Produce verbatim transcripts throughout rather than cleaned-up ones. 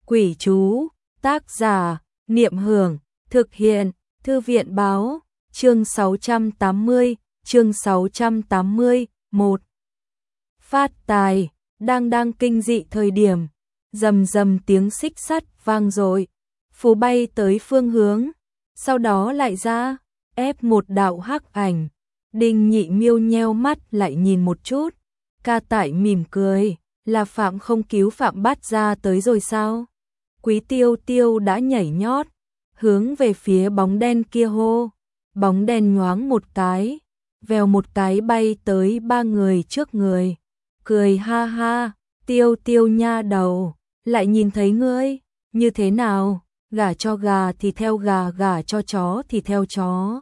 Quỷ chú, tác giả, Niệm Hưởng, thực hiện, Thư viện báo, chương sáu trăm tám mươi, chương sáu trăm tám mươi, một. Phát tài, đang đang kinh dị thời điểm, rầm rầm tiếng xích sắt vang dội, phù bay tới phương hướng, sau đó lại ra, ép một đạo hắc ảnh. Đinh Nhị Miêu nheo mắt lại nhìn một chút, ca tải mỉm cười, là Phạm không cứu Phạm Bát Gia tới rồi sao? Quý Tiêu Tiêu đã nhảy nhót, hướng về phía bóng đen kia hô, bóng đen nhoáng một cái, vèo một cái bay tới ba người trước người, cười ha ha, Tiêu Tiêu nha đầu, lại nhìn thấy ngươi, như thế nào, gả cho gà thì theo gà, gả cho chó thì theo chó.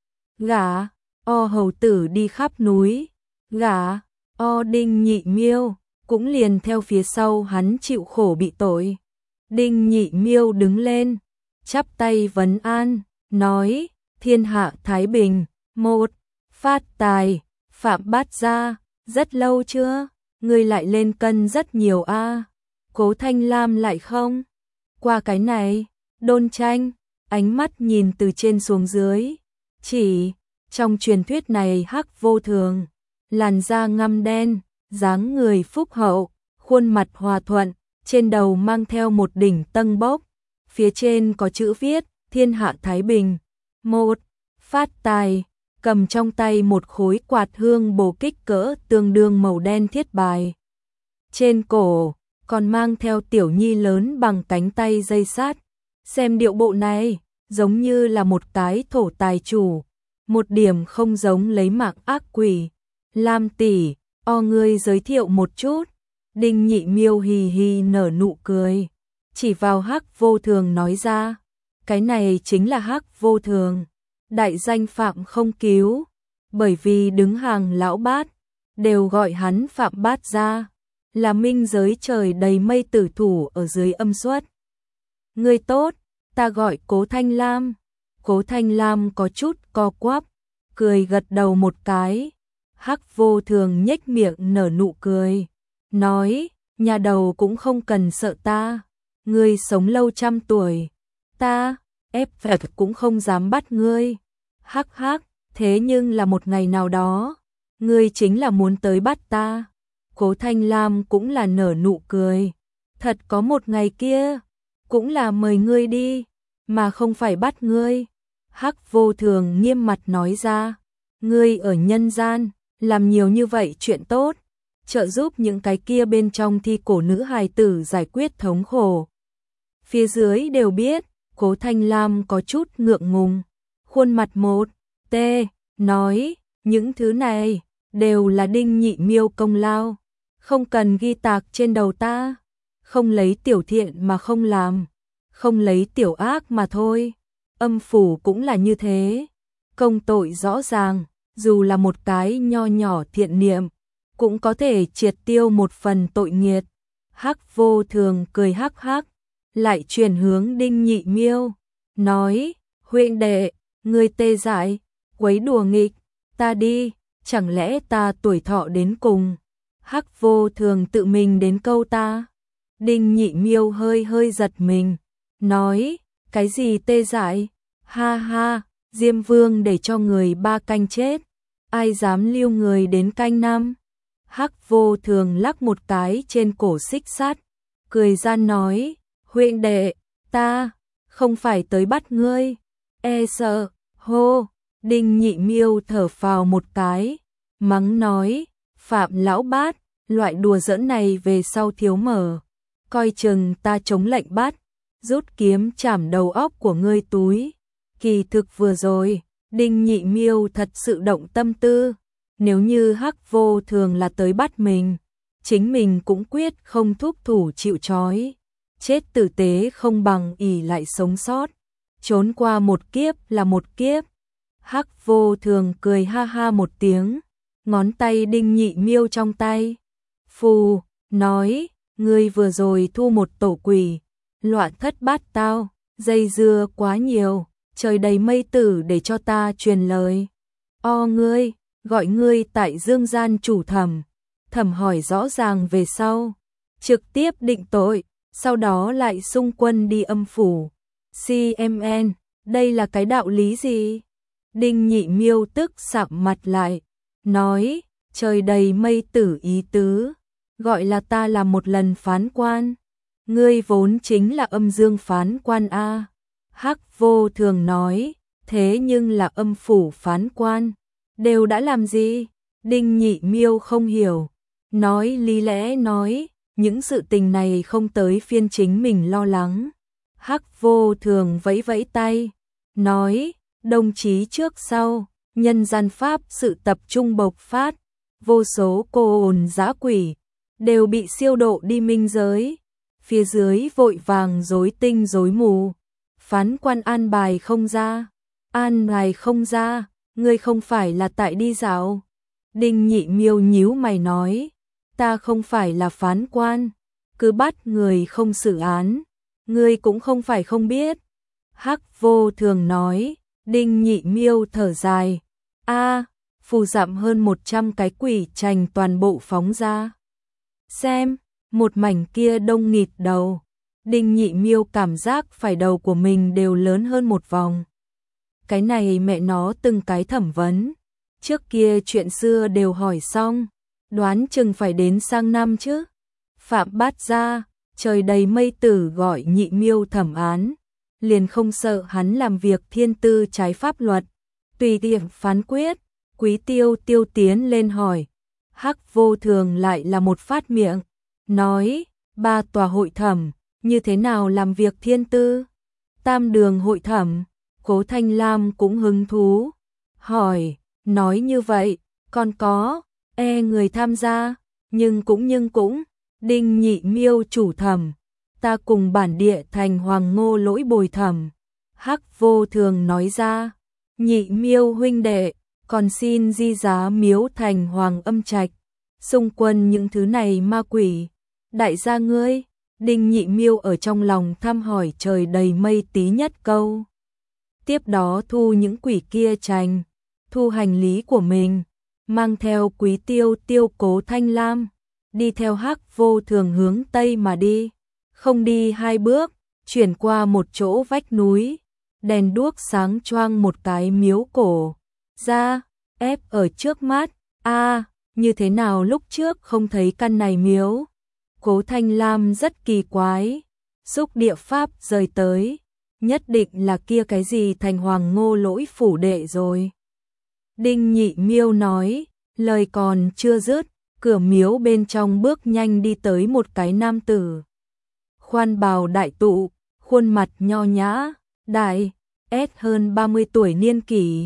Gả, o hầu tử đi khắp núi, gả, o Đinh Nhị Miêu, cũng liền theo phía sau hắn chịu khổ bị tội. Đinh Nhị Miêu đứng lên, chắp tay vấn an, nói, thiên hạ thái bình, một, phát tài, Phạm Bát Gia, rất lâu chưa, ngươi lại lên cân rất nhiều a. À. Cố Thanh Lam lại không? Qua cái này, Đôn Tranh, ánh mắt nhìn từ trên xuống dưới, chỉ, trong truyền thuyết này hắc vô thường, làn da ngăm đen, dáng người phúc hậu, khuôn mặt hòa thuận, trên đầu mang theo một đỉnh tân bốc, phía trên có chữ viết, thiên hạ thái bình. Một, phát tài, cầm trong tay một khối quạt hương bổ kích cỡ tương đương màu đen thiết bài. Trên cổ, còn mang theo tiểu nhi lớn bằng cánh tay dây sát. Xem điệu bộ này, giống như là một cái thổ tài chủ, một điểm không giống lấy mạng ác quỷ. Lam tỷ, o ngươi giới thiệu một chút. Đinh Nhị Miêu hì hì nở nụ cười, chỉ vào hắc vô thường nói ra, cái này chính là hắc vô thường, đại danh Phạm không cứu, bởi vì đứng hàng lão bát, đều gọi hắn Phạm Bát Gia, là minh giới trời đầy mây tử thủ ở dưới âm xuất. Ngươi tốt, ta gọi Cố Thanh Lam. Cố Thanh Lam có chút co quắp, cười gật đầu một cái. Hắc vô thường nhếch miệng nở nụ cười, nói, nhà đầu cũng không cần sợ ta, ngươi sống lâu trăm tuổi, ta, ép phật cũng không dám bắt ngươi. Hắc hắc, thế nhưng là một ngày nào đó, ngươi chính là muốn tới bắt ta. Cố Thanh Lam cũng là nở nụ cười, thật có một ngày kia, cũng là mời ngươi đi, mà không phải bắt ngươi. Hắc vô thường nghiêm mặt nói ra, ngươi ở nhân gian, làm nhiều như vậy chuyện tốt, trợ giúp những cái kia bên trong thi cổ nữ hài tử giải quyết thống khổ. Phía dưới đều biết, Cố Thanh Lam có chút ngượng ngùng, khuôn mặt một, tê, nói, những thứ này, đều là Đinh Nhị Miêu công lao, không cần ghi tạc trên đầu ta, không lấy tiểu thiện mà không làm, không lấy tiểu ác mà thôi, âm phủ cũng là như thế, công tội rõ ràng, dù là một cái nho nhỏ thiện niệm, cũng có thể triệt tiêu một phần tội nghiệt. Hắc vô thường cười hắc hắc, lại chuyển hướng Đinh Nhị Miêu, nói, huynh đệ, ngươi tê dại, quấy đùa nghịch, ta đi, chẳng lẽ ta tuổi thọ đến cùng. Hắc vô thường tự mình đến câu ta. Đinh Nhị Miêu hơi hơi giật mình, nói, cái gì tê dại, ha ha, Diêm Vương để cho người ba canh chết, ai dám lưu người đến canh năm. Hắc vô thường lắc một cái trên cổ xích sắt, cười gian nói, huynh đệ, ta, không phải tới bắt ngươi, e sợ, hô. Đinh Nhị Miêu thở phào một cái, mắng nói, Phạm lão bát, loại đùa giỡn này về sau thiếu mở, coi chừng ta chống lệnh bắt, rút kiếm chảm đầu óc của ngươi túi. Kỳ thực vừa rồi, Đinh Nhị Miêu thật sự động tâm tư, nếu như hắc vô thường là tới bắt mình, chính mình cũng quyết không thúc thủ chịu trói, chết tử tế không bằng ỷ lại sống sót, trốn qua một kiếp là một kiếp. Hắc vô thường cười ha ha một tiếng, ngón tay Đinh Nhị Miêu trong tay, phù, nói, ngươi vừa rồi thu một tổ quỷ, loạn thất bát tao, dây dưa quá nhiều, trời đầy mây tử để cho ta truyền lời. O ngươi, gọi ngươi tại dương gian chủ thẩm, thẩm hỏi rõ ràng về sau, trực tiếp định tội, sau đó lại xung quân đi âm phủ. xê em en, đây là cái đạo lý gì? Đinh Nhị Miêu tức sạm mặt lại, nói, trời đầy mây tử ý tứ, gọi là ta là một lần phán quan. Ngươi vốn chính là âm dương phán quan a. Hắc Vô Thường nói, thế nhưng là âm phủ phán quan, đều đã làm gì? Đinh Nhị Miêu không hiểu, nói lý lẽ nói, những sự tình này không tới phiên chính mình lo lắng. Hắc Vô Thường vẫy vẫy tay, nói, đồng chí trước sau, nhân gian pháp sự tập trung bộc phát, vô số cô hồn dã quỷ, đều bị siêu độ đi minh giới. Phía dưới vội vàng rối tinh rối mù, phán quan an bài không ra, an bài không ra, ngươi không phải là tại đi dạo. Đinh Nhị Miêu nhíu mày nói, ta không phải là phán quan, cứ bắt người không xử án, ngươi cũng không phải không biết. Hắc Vô Thường nói, Đinh Nhị Miêu thở dài, a, phù dặm hơn một trăm cái quỷ trành toàn bộ phóng ra. Xem, một mảnh kia đông nghịt đầu, Đinh Nhị Miêu cảm giác phải đầu của mình đều lớn hơn một vòng. Cái này mẹ nó từng cái thẩm vấn, trước kia chuyện xưa đều hỏi xong, đoán chừng phải đến sang năm chứ. Phạm Bát Gia, trời đầy mây tử gọi Nhị Miêu thẩm án, liền không sợ hắn làm việc thiên tư trái pháp luật, tùy tiện phán quyết. Quý Tiêu Tiêu tiến lên hỏi, Hắc Vô Thường lại là một phát miệng, nói, ba tòa hội thẩm, như thế nào làm việc thiên tư? Tam đường hội thẩm, Cố Thanh Lam cũng hứng thú, hỏi, nói như vậy, còn có, e người tham gia, nhưng cũng nhưng cũng, Đinh Nhị Miêu chủ thẩm, ta cùng bản địa thành Hoàng Ngô lỗi bồi thẩm. Hắc Vô Thường nói ra, Nhị Miêu huynh đệ, còn xin di giá miếu thành Hoàng Âm Trạch, xung quân những thứ này ma quỷ. Đại gia ngươi, Đinh Nhị Miêu ở trong lòng thăm hỏi trời đầy mây tí nhất câu. Tiếp đó thu những quỷ kia trành, thu hành lý của mình, mang theo Quý Tiêu Tiêu Cố Thanh Lam, đi theo Hắc Vô Thường hướng Tây mà đi. Không đi hai bước, chuyển qua một chỗ vách núi, đèn đuốc sáng choang một cái miếu cổ ra, ép ở trước mắt, a, như thế nào lúc trước không thấy căn này miếu? Cố Thanh Lam rất kỳ quái, xúc địa pháp rời tới, nhất định là kia cái gì thành Hoàng Ngô lỗi phủ đệ rồi. Đinh Nhị Miêu nói, lời còn chưa dứt, cửa miếu bên trong bước nhanh đi tới một cái nam tử. Khoan bào đại tụ, khuôn mặt nho nhã, đại, ét hơn ba mươi tuổi niên kỷ.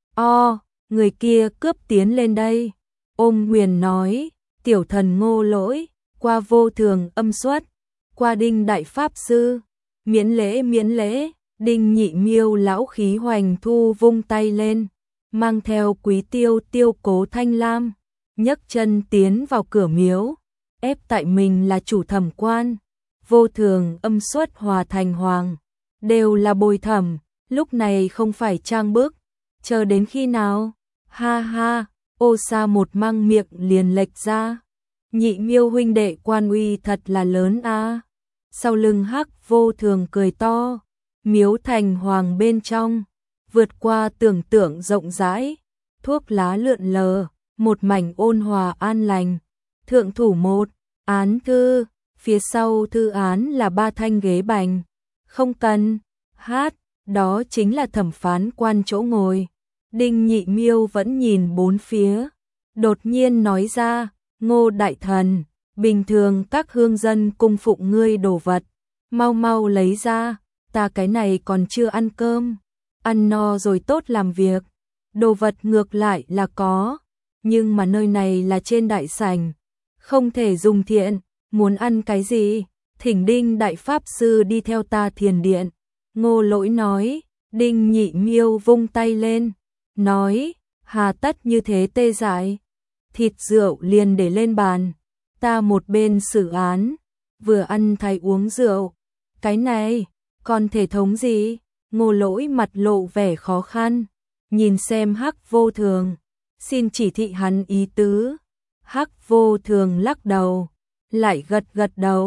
O, người kia cướp tiến lên đây. Ôm Huyền nói, tiểu thần Ngô lỗi, qua Vô Thường âm xuất, qua Đinh Đại Pháp Sư, miễn lễ miễn lễ. Đinh Nhị Miêu lão khí hoành thu vung tay lên, mang theo Quý Tiêu Tiêu Cố Thanh Lam, nhấc chân tiến vào cửa miếu, ép tại mình là chủ thẩm quan. Vô Thường âm xuất hòa thành hoàng, đều là bồi thẩm, lúc này không phải trang bức, chờ đến khi nào? Ha ha, ô sa một mang miệng liền lệch ra. Nhị Miêu huynh đệ quan uy thật là lớn a. Sau lưng Hắc Vô Thường cười to, miếu thành hoàng bên trong, vượt qua tưởng tượng rộng rãi, thuốc lá lượn lờ, một mảnh ôn hòa an lành. Thượng thủ một, án thư, phía sau thư án là ba thanh ghế bành. Không cần, hát, đó chính là thẩm phán quan chỗ ngồi. Đinh Nhị Miêu vẫn nhìn bốn phía, đột nhiên nói ra, Ngô đại thần, bình thường các hương dân cung phụng ngươi đồ vật, mau mau lấy ra, ta cái này còn chưa ăn cơm, ăn no rồi tốt làm việc. Đồ vật ngược lại là có, nhưng mà nơi này là trên đại sảnh, không thể dùng thiện, muốn ăn cái gì, thỉnh Đinh Đại Pháp Sư đi theo ta thiền điện. Ngô lỗi nói. Đinh Nhị Miêu vung tay lên, nói, hà tất như thế tê dại, thịt rượu liền để lên bàn, ta một bên xử án, vừa ăn thay uống rượu, cái này, còn thể thống gì? Ngô lỗi mặt lộ vẻ khó khăn, nhìn xem Hắc Vô Thường, xin chỉ thị hắn ý tứ. Hắc Vô Thường lắc đầu, lại gật gật đầu,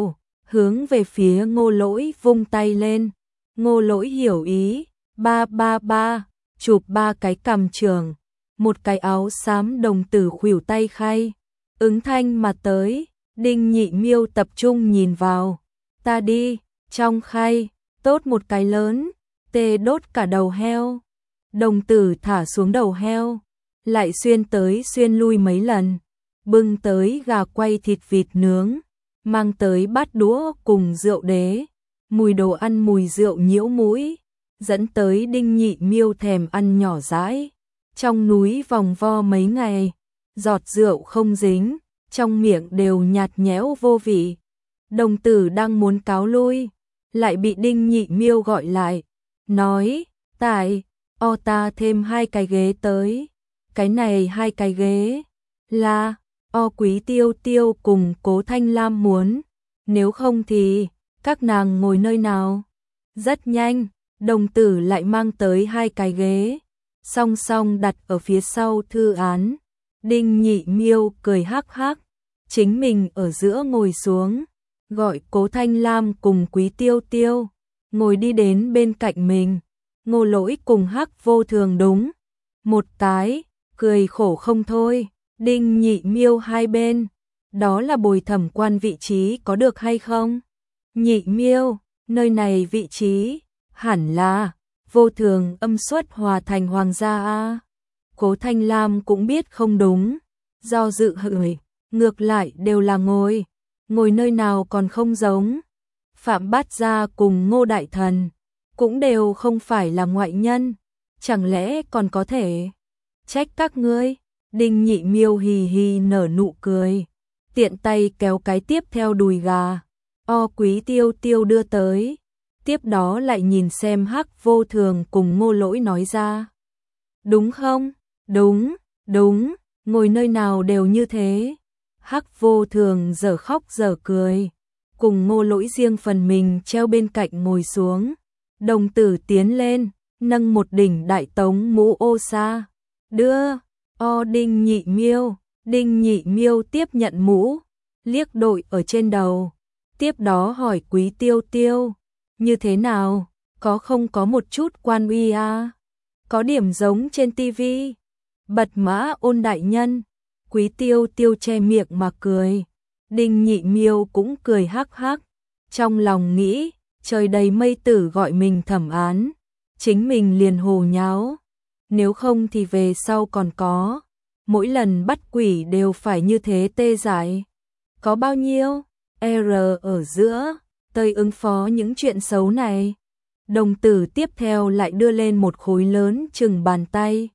hướng về phía Ngô Lỗi vung tay lên. Ngô Lỗi hiểu ý, ba ba ba, chụp ba cái cằm trường, một cái áo xám đồng tử khuỷu tay khay, ứng thanh mà tới. Đinh Nhị Miêu tập trung nhìn vào, ta đi, trong khay, tốt một cái lớn, tê đốt cả đầu heo. Đồng tử thả xuống đầu heo, lại xuyên tới xuyên lui mấy lần, bưng tới gà quay thịt vịt nướng, mang tới bát đũa cùng rượu đế, mùi đồ ăn mùi rượu nhiễu mũi, dẫn tới Đinh Nhị Miêu thèm ăn nhỏ dãi. Trong núi vòng vo mấy ngày, giọt rượu không dính, trong miệng đều nhạt nhẽo vô vị. Đồng tử đang muốn cáo lui, lại bị Đinh Nhị Miêu gọi lại, nói, tại, o ta thêm hai cái ghế tới, cái này hai cái ghế, là, o Quý Tiêu Tiêu cùng Cố Thanh Lam muốn, nếu không thì, các nàng ngồi nơi nào. Rất nhanh, đồng tử lại mang tới hai cái ghế, song song đặt ở phía sau thư án. Đinh Nhị Miêu cười hắc hắc, chính mình ở giữa ngồi xuống, gọi Cố Thanh Lam cùng Quý Tiêu Tiêu, ngồi đi đến bên cạnh mình. Ngô Lỗi cùng Hắc Vô Thường đúng một cái, cười khổ không thôi. Đinh Nhị Miêu hai bên, đó là bồi thẩm quan vị trí có được hay không? Nhị Miêu, nơi này vị trí, hẳn là, Vô Thường âm xuất hòa thành hoàng gia a. Cố Thanh Lam cũng biết không đúng, do dự hửi, ngược lại đều là ngồi, ngồi nơi nào còn không giống. Phạm Bát Gia cùng Ngô Đại Thần, cũng đều không phải là ngoại nhân, chẳng lẽ còn có thể trách các ngươi? Đinh Nhị Miêu hì hì nở nụ cười, tiện tay kéo cái tiếp theo đùi gà, o Quý Tiêu Tiêu đưa tới, tiếp đó lại nhìn xem Hắc Vô Thường cùng Ngô Lỗi nói ra. Đúng không? Đúng, đúng, ngồi nơi nào đều như thế. Hắc Vô Thường giờ khóc giờ cười, cùng Ngô Lỗi riêng phần mình treo bên cạnh ngồi xuống. Đồng tử tiến lên, nâng một đỉnh đại tống mũ ô sa, đưa, o Đinh Nhị Miêu. Đinh Nhị Miêu tiếp nhận mũ, liếc đội ở trên đầu, tiếp đó hỏi Quý Tiêu Tiêu, như thế nào, có không có một chút quan uy à? Có điểm giống trên tivi. Bật Mã Ôn đại nhân. Quý Tiêu Tiêu che miệng mà cười. Đinh Nhị Miêu cũng cười hắc hắc, trong lòng nghĩ, trời đầy mây tử gọi mình thẩm án, chính mình liền hồ nháo, nếu không thì về sau còn có, mỗi lần bắt quỷ đều phải như thế tê dại. Có bao nhiêu R ở giữa, tơi ứng phó những chuyện xấu này. Đồng tử tiếp theo lại đưa lên một khối lớn chừng bàn tay,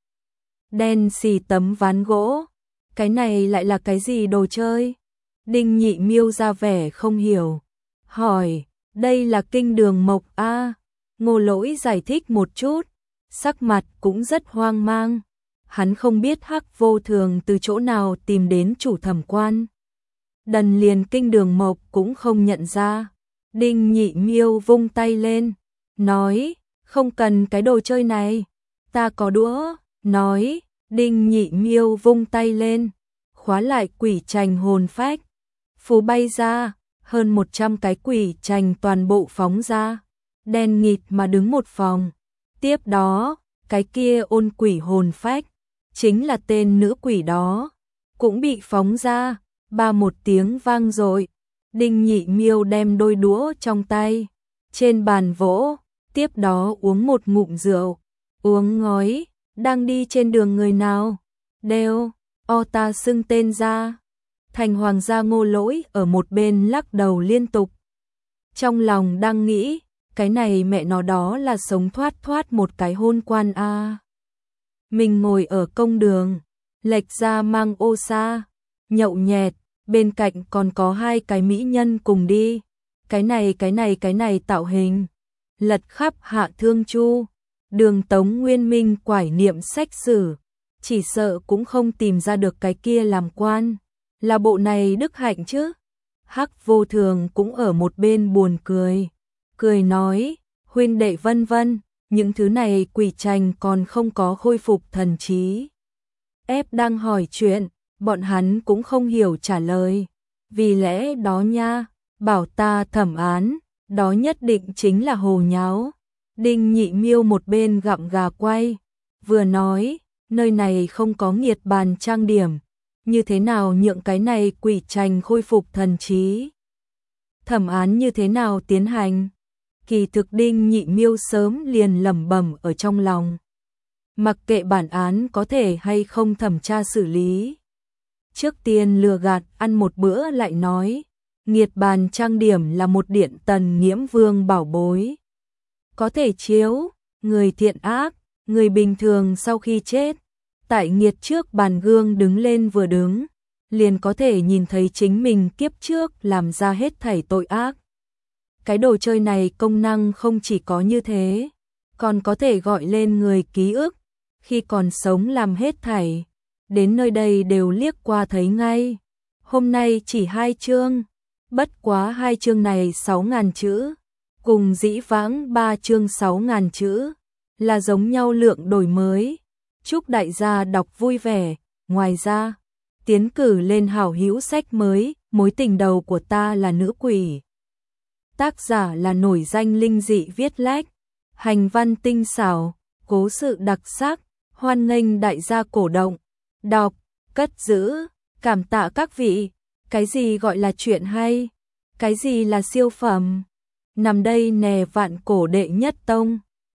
đen xì tấm ván gỗ. Cái này lại là cái gì đồ chơi? Đinh Nhị Miêu ra vẻ không hiểu, hỏi, đây là kinh đường mộc a. Ngô Lỗi giải thích một chút, sắc mặt cũng rất hoang mang. Hắn không biết Hắc Vô Thường từ chỗ nào tìm đến chủ thẩm quan. Đần liền kinh đường mộc cũng không nhận ra. Đinh Nhị Miêu vung tay lên, nói, không cần cái đồ chơi này, ta có đũa. Nói, Đinh Nhị Miêu vung tay lên, khóa lại quỷ trành hồn phách, phù bay ra, hơn một trăm cái quỷ trành toàn bộ phóng ra, đen nghịt mà đứng một phòng. Tiếp đó, cái kia ôn quỷ hồn phách, chính là tên nữ quỷ đó, cũng bị phóng ra, ba một tiếng vang dội. Đinh Nhị Miêu đem đôi đũa trong tay, trên bàn vỗ, tiếp đó uống một ngụm rượu, uống ngói. Đang đi trên đường người nào đều o ta xưng tên ra. Thành hoàng gia Ngô Lỗi ở một bên lắc đầu liên tục, trong lòng đang nghĩ, cái này mẹ nó đó là sống thoát thoát một cái hôn quan a. À. Mình ngồi ở công đường, lệch ra mang ô sa, nhậu nhẹt, bên cạnh còn có hai cái mỹ nhân cùng đi, cái này cái này cái này tạo hình, lật khắp Hạ Thương Chu. Đường Tống Nguyên Minh quải niệm sách sử, chỉ sợ cũng không tìm ra được cái kia làm quan, là bộ này đức hạnh chứ. Hắc Vô Thường cũng ở một bên buồn cười, cười nói, huynh đệ vân vân, những thứ này quỷ trành còn không có khôi phục thần trí. Ép đang hỏi chuyện, bọn hắn cũng không hiểu trả lời, vì lẽ đó nha, bảo ta thẩm án, đó nhất định chính là hồ nháo. Đinh Nhị Miêu một bên gặm gà quay, vừa nói, nơi này không có nghiệt bàn trang điểm, như thế nào nhượng cái này quỷ trành khôi phục thần trí. Thẩm án như thế nào tiến hành? Kỳ thực Đinh Nhị Miêu sớm liền lẩm bẩm ở trong lòng. Mặc kệ bản án có thể hay không thẩm tra xử lý. Trước tiên lừa gạt ăn một bữa lại nói, nghiệt bàn trang điểm là một điện tần nghiễm vương bảo bối. Có thể chiếu, người thiện ác, người bình thường sau khi chết, tại nghiệt trước bàn gương đứng lên vừa đứng, liền có thể nhìn thấy chính mình kiếp trước làm ra hết thảy tội ác. Cái đồ chơi này công năng không chỉ có như thế, còn có thể gọi lên người ký ức, khi còn sống làm hết thảy, đến nơi đây đều liếc qua thấy ngay. Hôm nay chỉ hai chương, bất quá hai chương này sáu ngàn chữ, cùng dĩ vãng ba chương sáu ngàn chữ, là giống nhau lượng đổi mới. Chúc đại gia đọc vui vẻ, ngoài ra, tiến cử lên hảo hữu sách mới, mối tình đầu của ta là nữ quỷ. Tác giả là nổi danh linh dị viết lách, hành văn tinh xảo, cố sự đặc sắc, hoan nghênh đại gia cổ động, đọc, cất giữ, cảm tạ các vị. Cái gì gọi là chuyện hay? Cái gì là siêu phẩm? Nằm đây nè vạn cổ đệ nhất tông.